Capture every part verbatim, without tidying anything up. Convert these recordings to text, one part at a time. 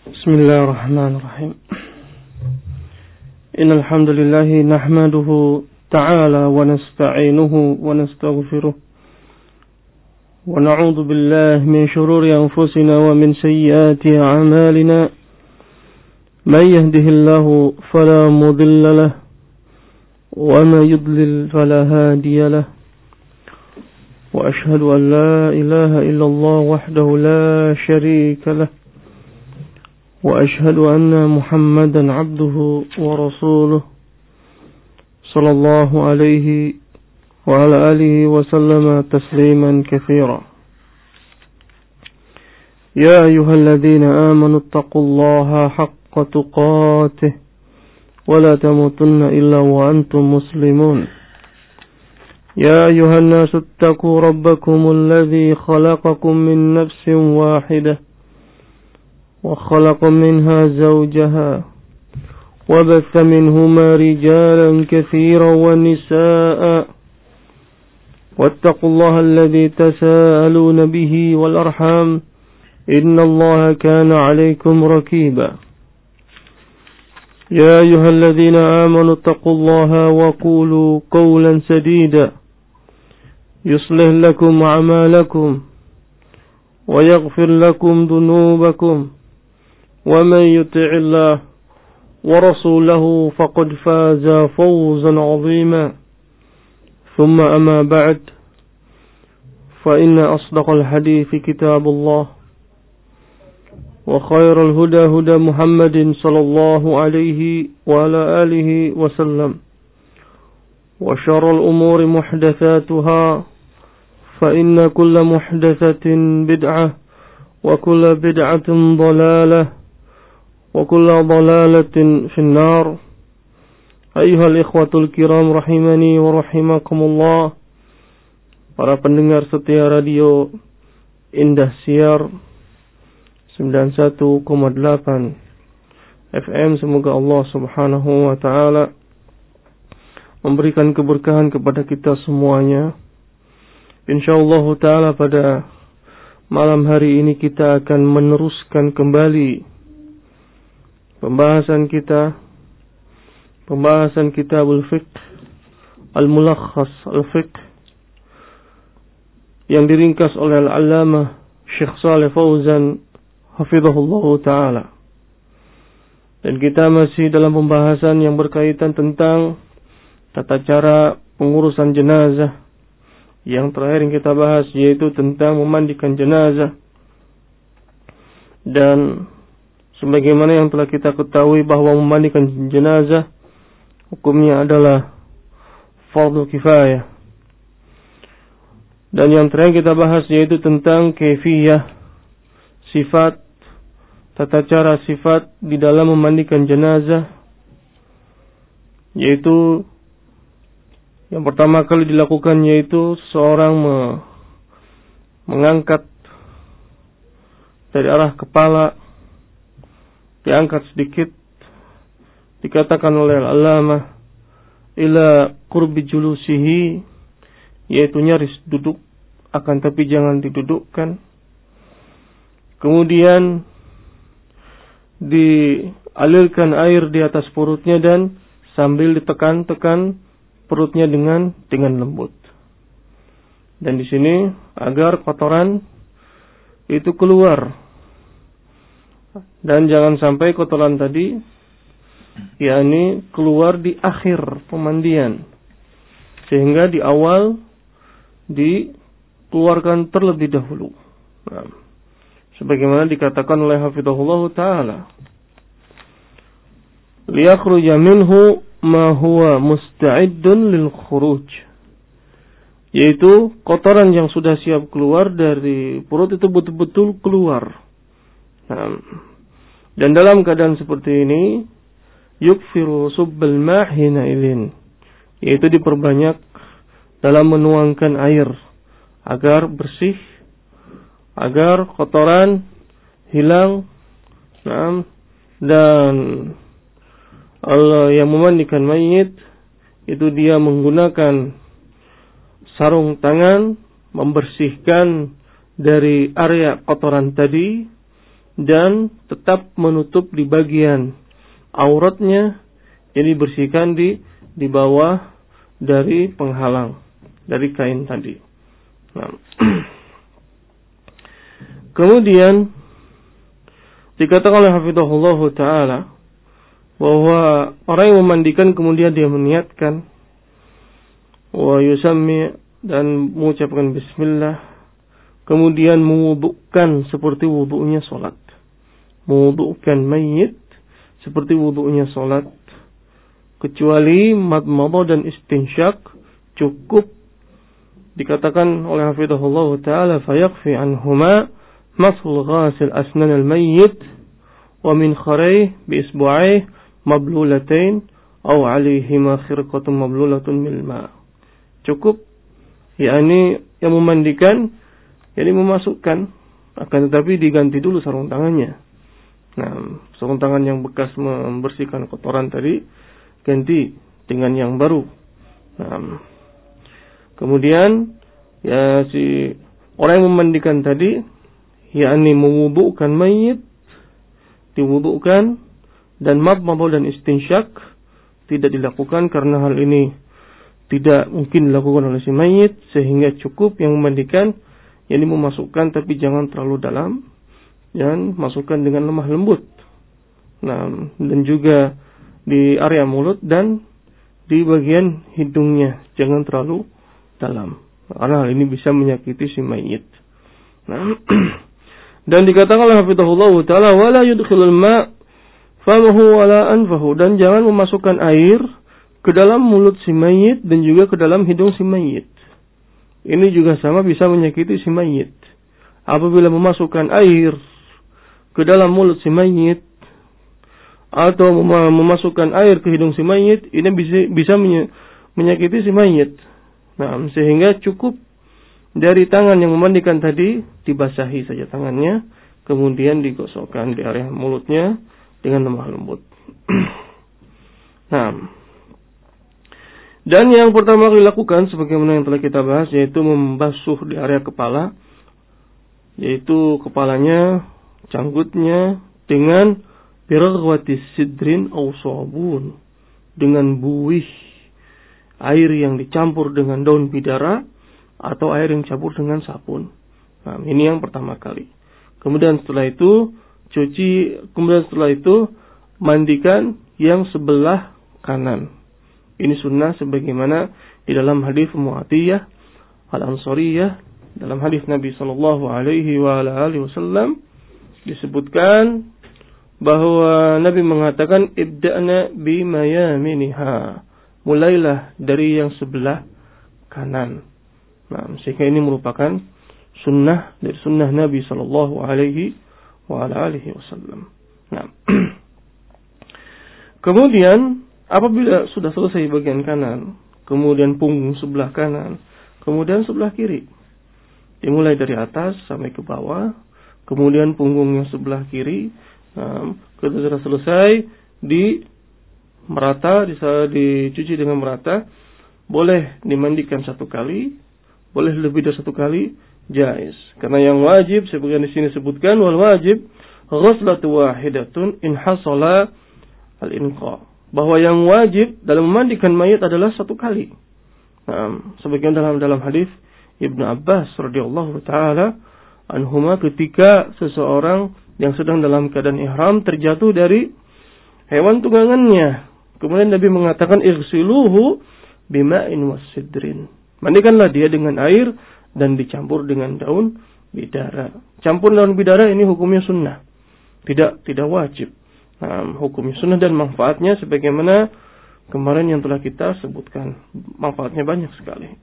بسم الله الرحمن الرحيم إن الحمد لله نحمده تعالى ونستعينه ونستغفره ونعوذ بالله من شرور أنفسنا ومن سيئات أعمالنا من يهده الله فلا مضل له وما يضلل فلا هادي له وأشهد أن لا إله إلا الله وحده لا شريك له وأشهد أن محمدا عبده ورسوله صلى الله عليه وعلى آله وسلم تسليما كثيرا يا أيها الذين آمنوا اتقوا الله حق تقاته ولا تموتن إلا وأنتم مسلمون يا أيها الناس اتقوا ربكم الذي خلقكم من نفس واحدة وخلق منها زوجها وبث منهما رجالا كثيرا ونساء واتقوا الله الذي تساءلون به والأرحام إن الله كان عليكم رقيبا يا أيها الذين آمنوا اتقوا الله وقولوا قولا سديدا يصلح لكم أعمالكم ويغفر لكم ذنوبكم ومن يطع الله ورسوله فقد فاز فوزا عظيما ثم أما بعد فإن أصدق الحديث كتاب الله وخير الهدى هدى محمد صلى الله عليه وعلى آله وسلم وشر الأمور محدثاتها فإن كل محدثة بدعة وكل بدعة ضلالة وكل ضلالة في النار أيها الإخوة الكرام rahimani wa rahimakumullah. Para pendengar setia radio Indah Siar sembilan puluh satu koma delapan F M, semoga Allah Subhanahu wa taala memberikan keberkahan kepada kita semuanya. Insyaallah taala pada malam hari ini kita akan meneruskan kembali pembahasan kita pembahasan kitabul fiqh al-mulakhas al-fiqh yang diringkas oleh al-allamah Syekh Shalih Fauzan hafizahullah taala. Dan kita masih dalam pembahasan yang berkaitan tentang tata cara pengurusan jenazah. Yang terakhir yang kita bahas yaitu tentang memandikan jenazah. Dan sebagaimana yang telah kita ketahui bahwa memandikan jenazah hukumnya adalah fardu kifayah. Dan yang terakhir kita bahas yaitu tentang kaifiyah, sifat, tata cara sifat di dalam memandikan jenazah, yaitu yang pertama kali dilakukan yaitu seorang me mengangkat dari arah kepala, diangkat sedikit, dikatakan oleh al-allamah ila qurbi julusihi, yaitu nyaris duduk, akan tapi jangan didudukkan. Kemudian dialirkan air di atas perutnya dan sambil ditekan-tekan perutnya dengan dengan lembut. Dan di sini agar kotoran itu keluar. Dan jangan sampai kotoran tadi yakni keluar di akhir pemandian, sehingga di awal dikeluarkan terlebih dahulu. Nah, sebagaimana dikatakan oleh hafizahullah taala, liyakhruja minhu ma huwa musta'iddun lil khuruj, yaitu kotoran yang sudah siap keluar dari perut itu betul-betul keluar. Nah, dan dalam keadaan seperti ini yukfiru subbal ma'hina ilin, yaitu diperbanyak dalam menuangkan air agar bersih, agar kotoran hilang. Nah, dan Allah yang memandikan mayit itu dia menggunakan sarung tangan membersihkan dari area kotoran tadi dan tetap menutup di bagian auratnya, jadi bersihkan di di bawah dari penghalang dari kain tadi. Nah. Kemudian dikatakan oleh hafizahullah taala bahwa orang yang memandikan kemudian dia meniatkan wa yusammi dan mengucapkan bismillah, kemudian mewudukkan seperti wuduknya salat. Mewudukkan mayit seperti wuduknya salat, kecuali madmadah dan istinsyak cukup. Dikatakan oleh hafizahullah taala fayakfi anhuma masul ghasil asnan al-mayyit wa min kharayh bi isbu'ayh mablulatain aw 'alayhima khirqatun mablulatun mil ma'. Cukup, yakni yang memandikan, yakni memasukkan, akan tetapi diganti dulu sarung tangannya. Nah, sarung tangan yang bekas membersihkan kotoran tadi ganti dengan yang baru. Nah, kemudian ya si orang yang memandikan tadi, yakni mewudukkan mayit, diwudukkan, dan madmadah dan istinsyak tidak dilakukan karena hal ini tidak mungkin dilakukan oleh si mayit, sehingga cukup yang memandikan, yakni memasukkan tapi jangan terlalu dalam, dan masukkan dengan lemah lembut. Nah, dan juga di area mulut dan di bagian hidungnya jangan terlalu dalam, karena hal ini bisa menyakiti si mayit. Nah, dan dikatakan oleh hafizahullah taala wala yudkhilul ma' famahu wala anfahu, dan jangan memasukkan air ke dalam mulut si mayit dan juga ke dalam hidung si mayit. Ini juga sama bisa menyakiti si mayit. Apabila memasukkan air ke dalam mulut si mayit atau mem- memasukkan air ke hidung si mayit, ini bisa bisa menye- menyakiti si mayit. Nah, sehingga cukup dari tangan yang memandikan tadi dibasahi saja tangannya, kemudian digosokkan di area mulutnya dengan lemah lembut. Nah, dan yang pertama kali dilakukan sebagaimana yang telah kita bahas, yaitu membasuh di area kepala, yaitu kepalanya, canggutnya dengan biraghwatis sidrin aw sabun, dengan buih air yang dicampur dengan daun bidara atau air yang dicampur dengan sabun. Nah, ini yang pertama kali. Kemudian setelah itu cuci, kemudian setelah itu mandikan yang sebelah kanan. Ini sunnah sebagaimana di dalam hadis Mu'atiyah Al-Ansariyah, dalam hadis Nabi sallallahu alaihi wa alihi wasallam disebutkan bahwa Nabi mengatakan ibda'na bima yaminiha, mulailah dari yang sebelah kanan. Nah, sehingga ini merupakan sunnah dari sunnah Nabi sallallahu alaihi wa alihi wasallam. Nah, kemudian apabila sudah selesai bagian kanan, kemudian punggung sebelah kanan, kemudian sebelah kiri, dimulai dari atas sampai ke bawah, kemudian punggung yang sebelah kiri, nah, ketika sudah selesai di merata, bisa dicuci dengan merata, boleh dimandikan satu kali, boleh lebih dari satu kali, jaiz. Karena yang wajib, sebagaimana di sini sebutkan, wal wajib ghuslatu wahidatun in hasala al-inqa, bahwa yang wajib dalam memandikan mayit adalah satu kali. Nah, sebagaimana dalam dalam hadis Ibnu Abbas radhiyallahu taala anhuma, ketika seseorang yang sedang dalam keadaan ihram terjatuh dari hewan tunggangannya, kemudian Nabi mengatakan ighsiluhu bima'in wasidrin, mandikanlah dia dengan air dan dicampur dengan daun bidara. Campur daun bidara ini hukumnya sunnah, tidak tidak wajib. Nah, hukumnya sunnah dan manfaatnya sebagaimana kemarin yang telah kita sebutkan, manfaatnya banyak sekali.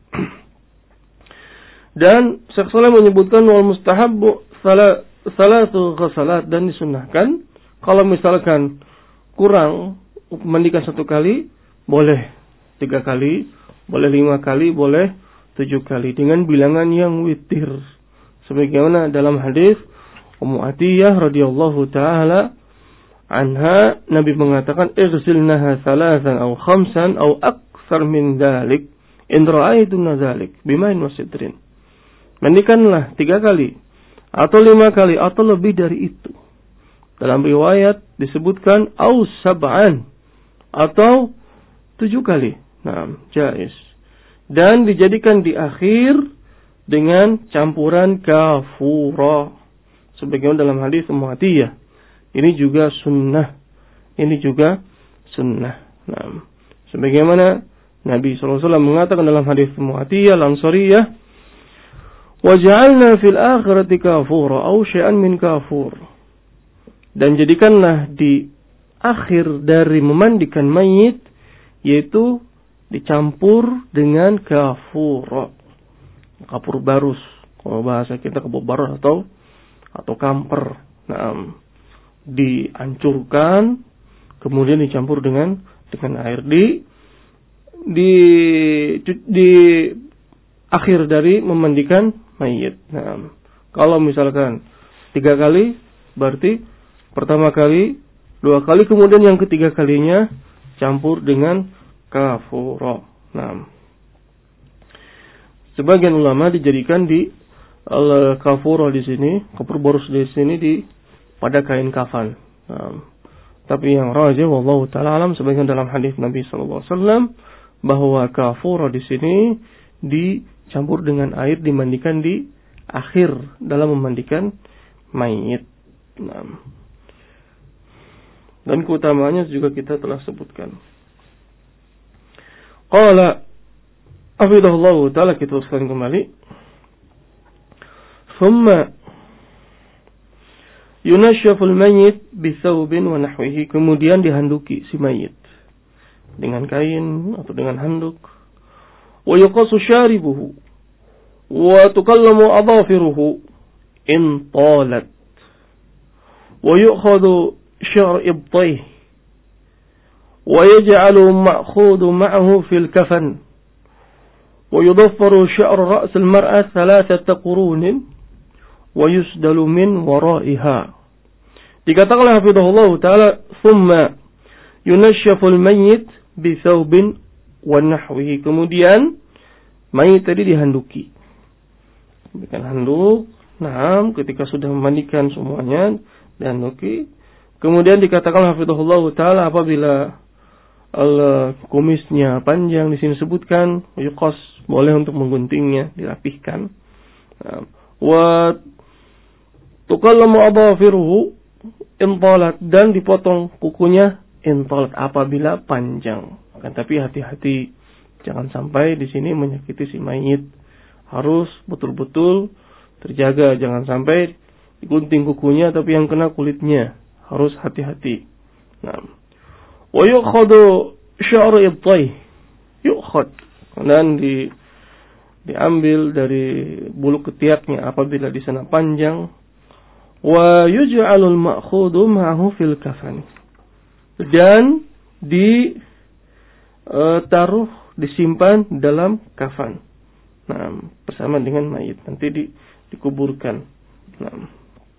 Dan Syekh Shalih menyebutkan wal mustahabbu salatu ghasalat, dan disunnahkan kalau misalkan kurang mandikan satu kali, boleh tiga kali, boleh lima kali, boleh tujuh kali dengan bilangan yang witir. Sebagaimana dalam hadis Ummu Atiyah radhiyallahu taala anha, Nabi mengatakan ighsilnaha thalathan aw khamsan aw aktsar min dzalik in ra'aytunna dzalik bima'in wasidrin. Mandikanlah tiga kali atau lima kali atau lebih dari itu Dalam riwayat disebutkan au sab'an atau tujuh kali. Nah, jaiz. Dan dijadikan di akhir dengan campuran kafura. Sebagaimana dalam hadis Mu'atiyah. Ini juga sunnah. Ini juga sunnah. Nah, sebagaimana Nabi shallallahu alaihi wasallam mengatakan dalam hadis Mu'atiyah Al-Ansariyah, "Waj'alna fil akhirati kafura aw syai'an min kafur." Dan jadikanlah di akhir dari memandikan mayit, yaitu dicampur dengan kafur. Kapur barus. Kalau bahasa kita kapur barus atau atau kamper. Nah, dihancurkan, kemudian dicampur dengan dengan air di di di akhir dari memandikan mayit. Nah, kalau misalkan tiga kali, berarti pertama kali, dua kali, kemudian yang ketiga kalinya campur dengan kafuro. Nah, sebagian ulama dijadikan di al kafuro di sini, kapur barus di sini di pada kain kafan. Nah, tapi yang rajih wallahu taala alam, sebagian dalam hadis Nabi sallallahu alaihi wasallam bahwa kafuro di sini dicampur dengan air, dimandikan di akhir dalam memandikan mayit. Nah, dan keutamaannya juga kita telah sebutkan. Qala hafidhahullahu ta'ala, kita teruskan kembali. Thumma yunashshaful mayyit bisawbin wa nahwihi, kemudian dihanduki si mayit dengan kain atau dengan handuk. Wa yuqasu syaribuhu wa tukallamu adhafiruhu in talat. Wa yu'khadhu شعر إبطيه ويجعل مأخوذ معه في الكفن ويضفر شعر رأس المرأة ثلاثة قرون ويسدل من ورائها. Dikatakan hafidhahullah ta'ala, thumma yunashshaful mayyit bisawbin wa nahwihi, kemudian mayit tadi dihanduki. Berikan handuk. Nah, ketika sudah memandikan semuanya dihanduki. Kemudian dikatakan hafizahullah ta'ala, apabila al kumisnya panjang, di sini sebutkan yuqas, boleh untuk mengguntingnya, dirapihkan. Wa tukallamu adhafiruhu intalat, dan dipotong kukunya intalat apabila panjang. Kan, tapi hati-hati, jangan sampai di sini menyakiti si mayit. Harus betul-betul terjaga, jangan sampai digunting kukunya tapi yang kena kulitnya. Harus hati-hati. Nah, wa yu'khadu sya'ru ibtayh, yu'khad, dan di diambil dari bulu ketiaknya apabila di sana panjang. Wa yuj'alul ma'khudhu ma'ahu fil kafan, dan di uh, taruh disimpan dalam kafan. Nah, bersama dengan mayit, nanti di, dikuburkan. Nah,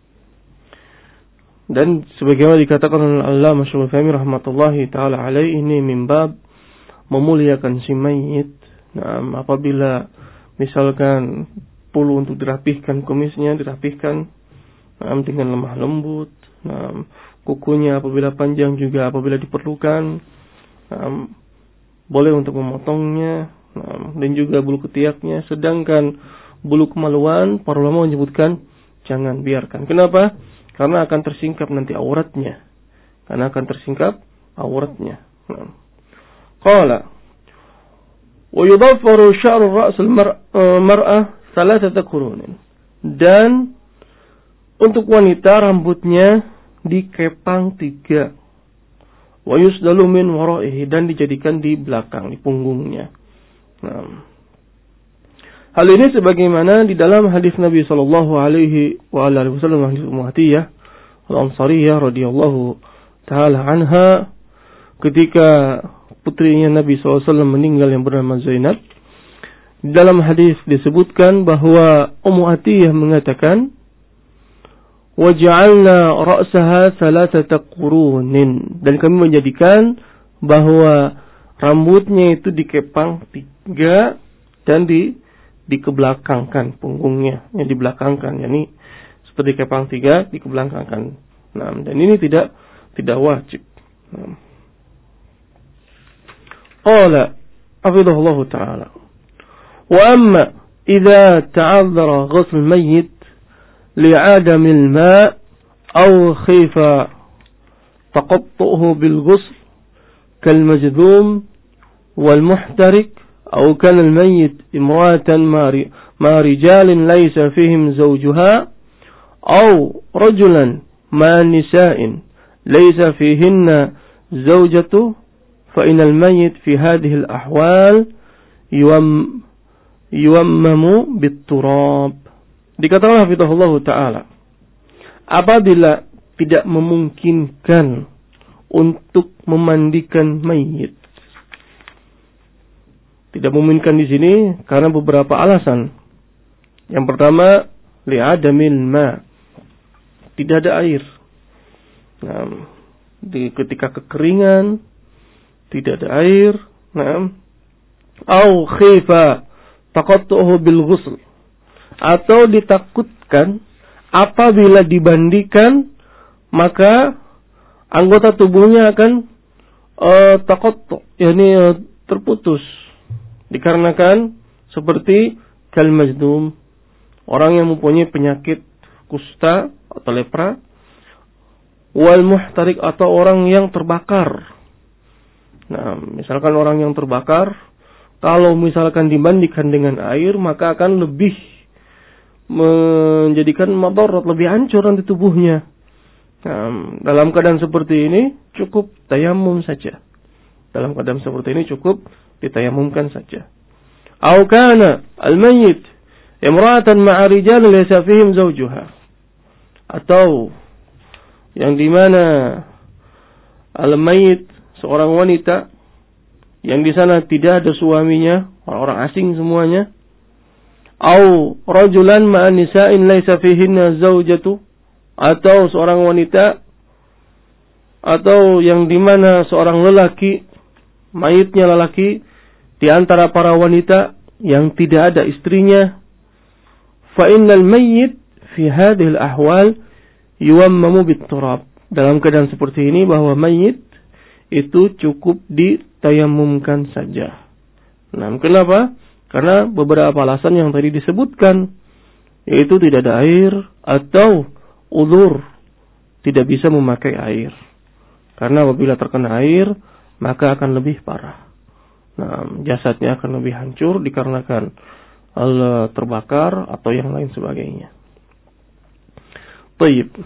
dan sebagaimana dikatakan oleh Allamah Syaikhul Utsaimin rahmatullahi taala alaihi, ini mimbab memuliakan si mayit. Nah, apabila misalkan perlu untuk dirapihkan kumisnya, dirapihkan nah, dengan lemah lembut. Nah, kukunya apabila panjang juga apabila diperlukan, nah, boleh untuk memotongnya. Nah, dan juga bulu ketiaknya. Sedangkan bulu kemaluan, para ulama menyebutkan jangan, biarkan. Kenapa? Karena akan tersingkap nanti auratnya. Karena akan tersingkap auratnya. Qala wa yudaffaru sya'ru ra's al-mar'ah thalathata qurunin. Dan untuk wanita rambutnya dikepang tiga. Wa yusdalu min wara'ihi, dan dijadikan di belakang, di punggungnya. Nah, hal ini sebagaimana di dalam hadis Nabi sallallahu alaihi wa alihi wasallam, hadis Mu'atiyah Al-Ansariyah radhiyallahu taala anha, ketika putrinya Nabi sallallahu alaihi wasallam meninggal yang bernama Zainab. Di dalam hadis disebutkan bahwa Ummu Atiyah mengatakan, "Waja'alna ra'saha thalathata qurunin." Dan kami menjadikan bahwa rambutnya itu dikepang tiga dan di dikebelakangkan punggungnya, yang dibelakangkan, yakni seperti kepang tiga dikebelakangkan. Nah, dan ini tidak tidak wajib. Nah. Qala hafidhahullah ta'ala. Wa amma idza ta'azzara ghusl mayyit li'adam al-ma' aw khifa taqattuhu bil ghusl kal majdhum wal muhtarik aw kana al-mayyit imra'atan ma rijalin laysa fihim zawjuha aw rajulan ma nisa'in laysa fihinna zawjatu fa inal mayyit fi hadhihi al-ahwal yuwam yuwammamu bit-turab. Dikatakan hafizahullah ta'ala, apabila tidak memungkinkan untuk memandikan mayit. Tidak memungkinkan di sini karena beberapa alasan. Yang pertama, li'adamil ma. Tidak ada air. Nah, di ketika kekeringan tidak ada air. Nah, au khifa taqattuhu bil ghusl, atau ditakutkan apabila dibandikan maka anggota tubuhnya akan uh, taqattu, yakni uh, terputus, dikarenakan seperti kal majdum, orang yang mempunyai penyakit kusta atau lepra, wal muhtarik, atau orang yang terbakar. Nah, misalkan orang yang terbakar, kalau misalkan dimandikan dengan air, maka akan lebih menjadikan madarat, lebih hancur nanti tubuhnya. Nah, dalam keadaan seperti ini cukup tayamum saja. Dalam keadaan seperti ini cukup ditayamumkan saja. Au kana al-mayyit imra'atan ma'a rijalin laysa fihim zawjuha, atau yang dimana al-mayyit seorang wanita yang di sana tidak ada suaminya, orang-orang asing semuanya. Au rajulan ma'an nisa'in laisa fihinna zaujatu, atau seorang wanita, atau yang di mana seorang lelaki, mayitnya lelaki di antara para wanita yang tidak ada istrinya. Fa innal mayyit fi hadhihi al-ahwal yuwammamu bit-turab. Dalam keadaan seperti ini bahwa mayit itu cukup ditayamumkan saja. Nah, kenapa? Karena beberapa alasan yang tadi disebutkan, yaitu tidak ada air atau udzur, tidak bisa memakai air. Karena apabila terkena air, maka akan lebih parah. Nah, jasadnya akan lebih hancur dikarenakan Allah terbakar atau yang lain sebagainya. Baik.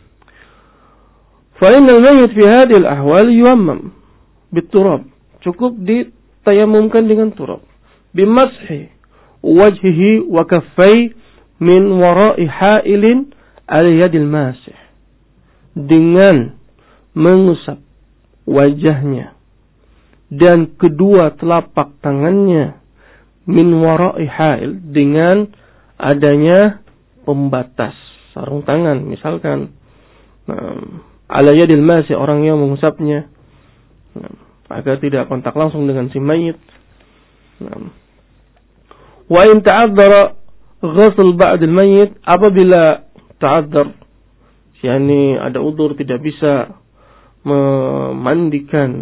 Fa innal mayyit fi hadhihi al-ahwal yuwammam bit-turab. Cukup ditayamumkan dengan turab. Bimashi wajhihi wa kaffai min wara'i ha'ilin ala yadil masih. Dengan mengusap wajahnya dan kedua telapak tangannya min wara'i ha'il, dengan adanya pembatas sarung tangan, misalkan. Nah, ala yadil masih, orang yang mengusapnya, nah, agar tidak kontak langsung dengan si mayit. Nah. Wa in ta'azzara ghusl ba'd al-mayyit, apabila ta'azzar, yakni ada udzur tidak bisa memandikan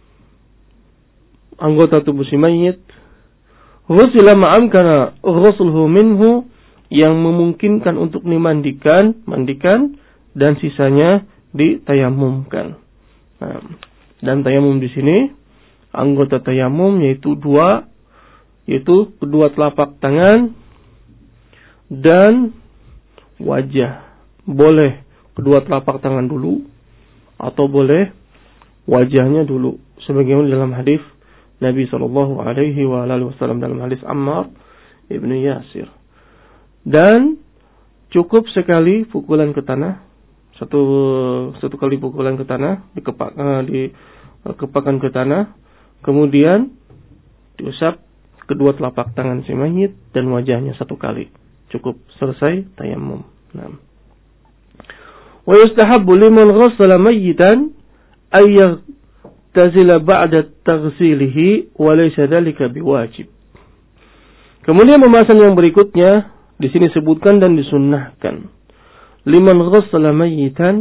anggota tubuh si mayit, ghusila ma'amkana ghusluhu minhu, yang memungkinkan untuk dimandikan, mandikan, dan sisanya ditayamumkan. Nah, dan tayamum di sini anggota tayamum yaitu dua, yaitu kedua telapak tangan dan wajah. Boleh kedua telapak tangan dulu atau boleh wajahnya dulu, sebagaimana dalam hadis Nabi sallallahu alaihi wasallam, dalam hadis Ammar ibnu Yasir. Dan cukup sekali pukulan ke tanah, satu satu kali pukulan ke tanah, dikepak uh, dikepakan ke tanah, kemudian diusap kedua telapak tangan si mayit dan wajahnya satu kali, cukup, selesai tayamum. Nah. Wa yustahabbu liman ghassala mayyitan ay yaghtazila ba'da taghsilihi wa laysa dhalika biwajib. Kemudian pembahasan yang berikutnya di sini sebutkan dan disunnahkan, liman ghassala mayyitan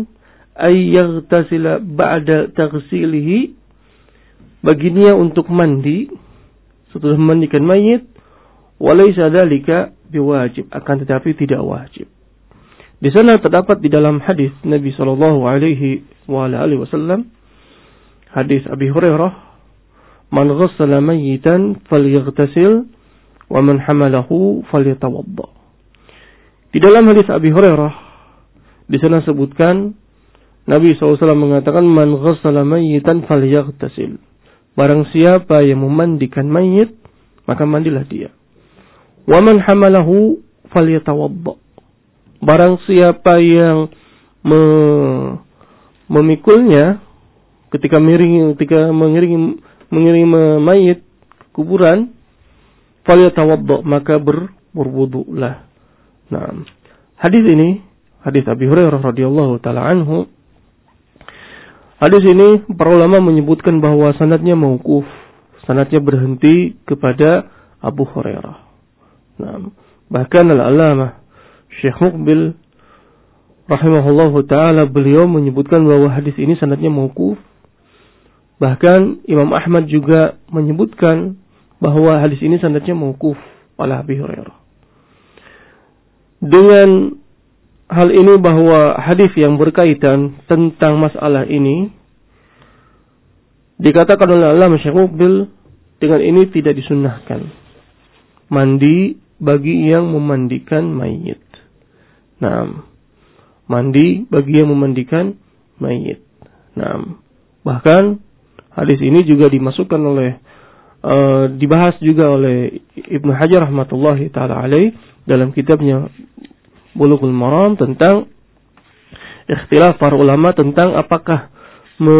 ay yaghtasila ba'da taghsilihi, baginya untuk mandi setelah memandikan mayit, walaysa dzalika biwajib, akan tetapi tidak wajib. Di sana terdapat di dalam hadis Nabi sallallahu alaihi wasallam, hadis Abi Hurairah, man ghassala mayyitan falyaghtasil wa man hamalahu falyatawadda. Di dalam hadis Abi Hurairah di sana sebutkan Nabi sallallahu alaihi wasallam mengatakan, man ghassala mayyitan falyaghtasil. Barang siapa yang memandikan mayit, maka mandilah dia. Wa man hamalahu falyatawadda. Barang siapa yang me, memikulnya ketika miring ketika mengiringi mengiringi mayit kuburan, falyatawadda, maka ber, berwudulah. Nah, hadis ini hadis Abi Hurairah radhiyallahu taala anhu. Hadis ini para ulama menyebutkan bahwa sanadnya mauquf, sanadnya berhenti kepada Abu Hurairah. Nah, bahkan al-Allamah Syekh Muqbil rahimahullahu taala, beliau menyebutkan bahwa hadis ini sanadnya mauquf. Bahkan Imam Ahmad juga menyebutkan bahwa hadis ini sanadnya mauquf oleh Abi Hurairah. Dengan hal ini bahwa hadis yang berkaitan tentang masalah ini dikatakan oleh Allamah Syekh Muqbil, dengan ini tidak disunnahkan mandi bagi yang memandikan mayit. Nah, mandi bagi yang memandikan mayit. Nah, bahkan hadis ini juga dimasukkan oleh uh, dibahas juga oleh Ibnu Hajar rahmatullahi taala alaih dalam kitabnya Bulughul Maram tentang ikhtilaf para ulama tentang apakah me,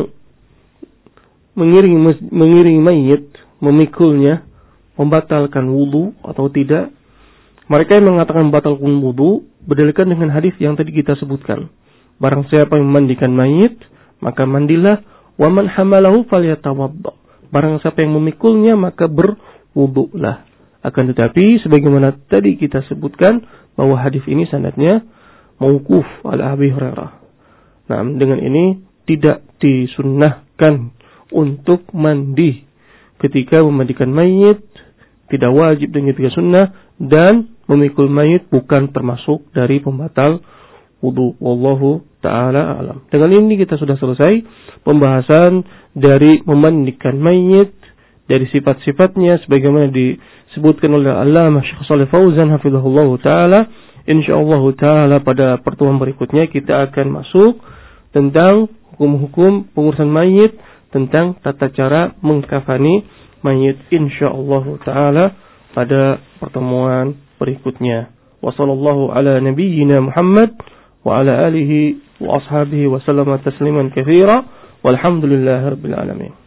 mengiringi mengiringi mayit, memikulnya membatalkan wudu atau tidak. Mereka yang mengatakan membatalkan wudu berdalilkan dengan hadis yang tadi kita sebutkan. Barang siapa yang memandikan mayit, maka mandilah, wa man hamalahu falyatawadda. Barang siapa yang memikulnya, maka berwudulah. Akan tetapi sebagaimana tadi kita sebutkan bahwa hadis ini sanadnya mauquf ala Abi Hurairah. Nah, dengan ini tidak disunnahkan untuk mandi ketika memandikan mayit, tidak wajib dan tidak sunnah, dan memikul mayit bukan termasuk dari pembatal wudu. Wallahu ta'ala alam. Dengan ini kita sudah selesai pembahasan dari memandikan mayit, dari sifat-sifatnya sebagaimana disebutkan oleh Allamah Syekh Shalih Fauzan hafizahullah taala. Insyaallah taala pada pertemuan berikutnya kita akan masuk tentang hukum-hukum pengurusan mayit, tentang tata cara mengkafani mayit, insyaallah taala pada pertemuan berikutnya. Wassallallahu ala nabiyyina Muhammad wa ala alihi wa ashabihi wa sallama tasliman katsira walhamdulillahirabbil alamin.